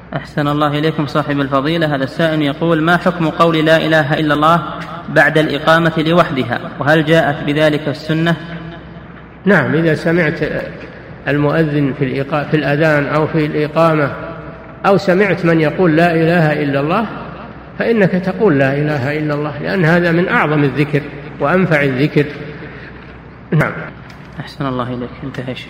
أحسن الله إليكم صاحب الفضيلة. هذا السائل يقول: ما حكم قول لا إله إلا الله بعد الإقامة لوحدها، وهل جاءت بذلك السنة؟ نعم، إذا سمعت المؤذن في الأذان أو في الإقامة، أو سمعت من يقول لا إله إلا الله، فإنك تقول لا إله إلا الله، لأن هذا من أعظم الذكر وأنفع الذكر. نعم. أحسن الله إليك. انتهى.